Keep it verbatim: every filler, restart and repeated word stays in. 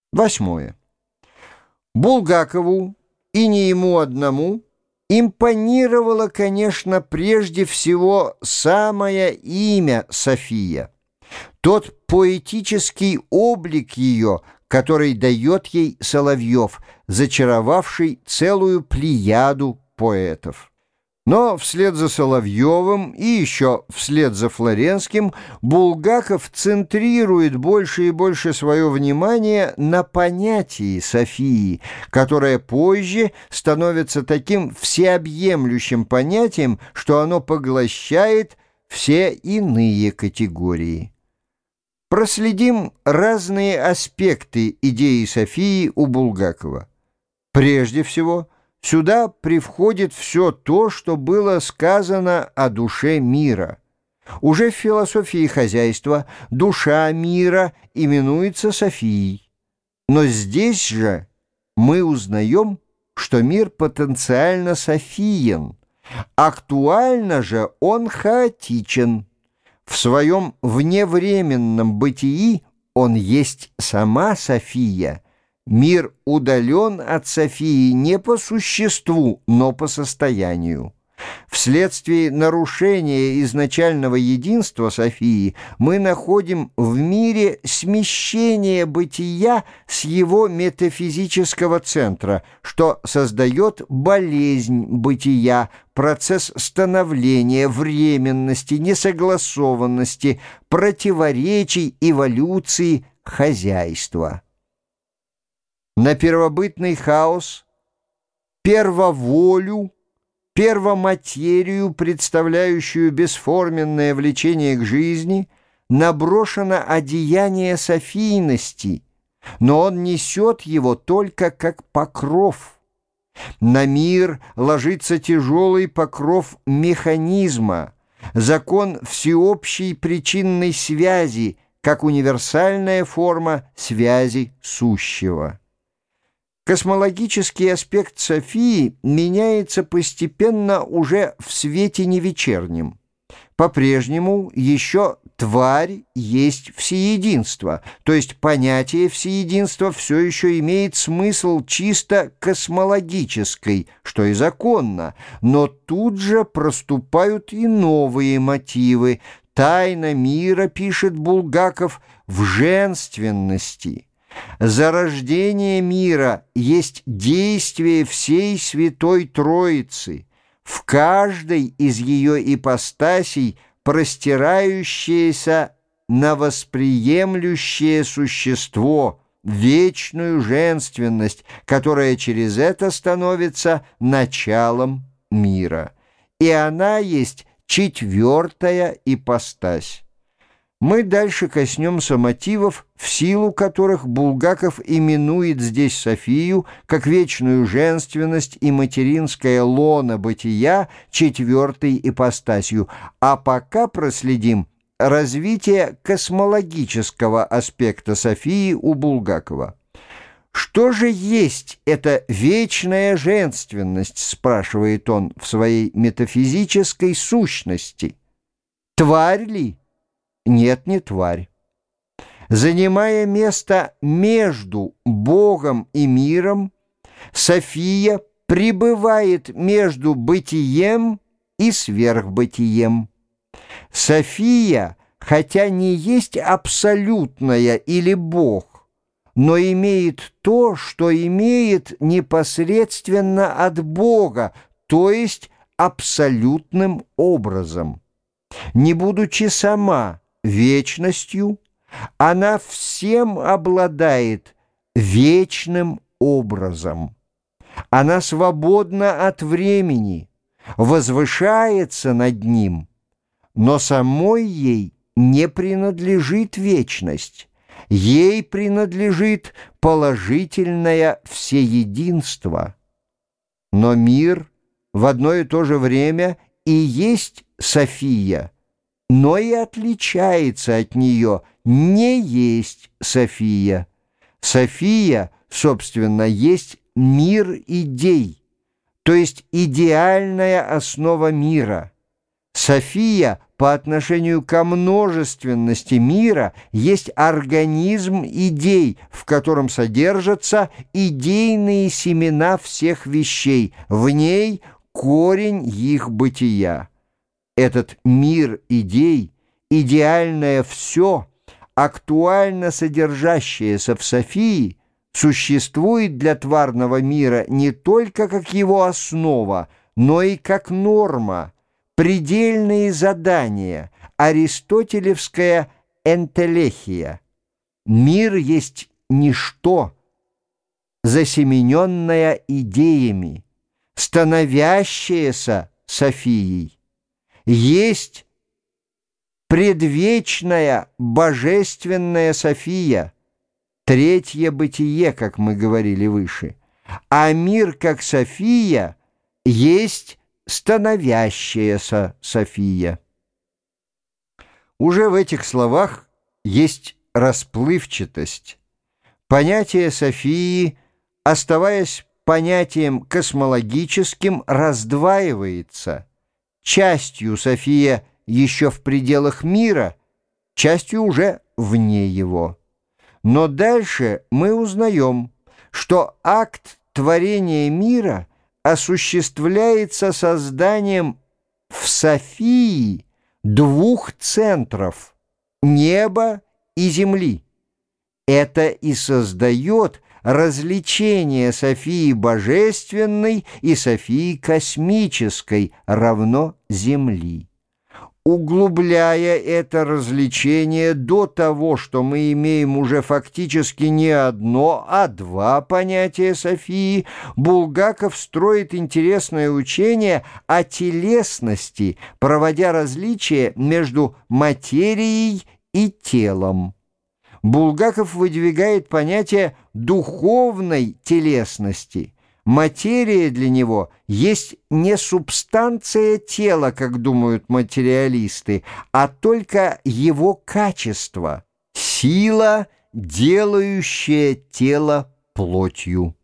Восьмое. Булгакову, и не ему одному, импонировало, конечно, прежде всего самое имя София, тот поэтический облик ее, который дает ей Соловьев, зачаровавший целую плеяду поэтов. Но вслед за Соловьевым и еще вслед за Флоренским Булгаков центрирует больше и больше свое внимание на понятии Софии, которое позже становится таким всеобъемлющим понятием, что оно поглощает все иные категории. Проследим разные аспекты идеи Софии у Булгакова. Прежде всего, сюда привходит все то, что было сказано о душе мира. Уже в философии хозяйства душа мира именуется Софией. Но здесь же мы узнаем, что мир потенциально софиен, актуально же он хаотичен. В своем вневременном бытии он есть сама София. Мир удален от Софии не по существу, но по состоянию. Вследствие нарушения изначального единства Софии мы находим в мире смещение бытия с его метафизического центра, что создает болезнь бытия, процесс становления, временности, несогласованности, противоречий, эволюции хозяйства. На первобытный хаос, первоволю, первоматерию, представляющую бесформенное влечение к жизни, наброшено одеяние софийности, но он несет его только как покров. На мир ложится тяжелый покров механизма, закон всеобщей причинной связи, как универсальная форма связи сущего. Космологический аспект Софии меняется постепенно уже в свете невечернем. По-прежнему еще тварь есть всеединство, то есть понятие всеединства все еще имеет смысл чисто космологический, что и законно, но тут же проступают и новые мотивы. Тайна мира, пишет Булгаков, в женственности. Зарождение мира есть действие всей Святой Троицы, в каждой из ее ипостасей простирающееся на восприемлющее существо, вечную женственность, которая через это становится началом мира. И она есть четвертая ипостась. Мы дальше коснемся мотивов, в силу которых Булгаков именует здесь Софию как вечную женственность и материнское лоно бытия четвертой ипостасью, а пока проследим развитие космологического аспекта Софии у Булгакова. «Что же есть эта вечная женственность?» — спрашивает он в своей метафизической сущности. «Тварь ли?» Нет, не тварь. Занимая место между Богом и миром, София пребывает между бытием и сверхбытием. София, хотя не есть абсолютная или Бог, но имеет то, что имеет непосредственно от Бога, то есть абсолютным образом. Не будучи сама вечностью, она всем обладает вечным образом. Она свободна от времени, возвышается над ним, но самой ей не принадлежит вечность, ей принадлежит положительное всеединство. Но мир в одно и то же время и есть София, но и отличается от нее, не есть София. София, собственно, есть мир идей, то есть идеальная основа мира. София по отношению ко множественности мира есть организм идей, в котором содержатся идейные семена всех вещей, в ней корень их бытия. Этот мир идей, идеальное все, актуально содержащееся в Софии, существует для тварного мира не только как его основа, но и как норма, предельные задания, аристотелевская энтелехия. Мир есть ничто, засемененное идеями, становящееся Софией. Есть предвечная божественная София, третье бытие, как мы говорили выше, а мир как София есть становящаяся София. Уже в этих словах есть расплывчатость. Понятие Софии, оставаясь понятием космологическим, раздваивается. Частью София еще в пределах мира, частью уже вне его. Но дальше мы узнаем, что акт творения мира осуществляется созданием в Софии двух центров – неба и земли. Это и создает различение Софии божественной и Софии космической равно земли. Углубляя это развлечение до того, что мы имеем уже фактически не одно, а два понятия Софии, Булгаков строит интересное учение о телесности, проводя различие между материей и телом. Булгаков выдвигает понятие духовной телесности. Материя для него есть не субстанция тела, как думают материалисты, а только его качество, сила, делающая тело плотью.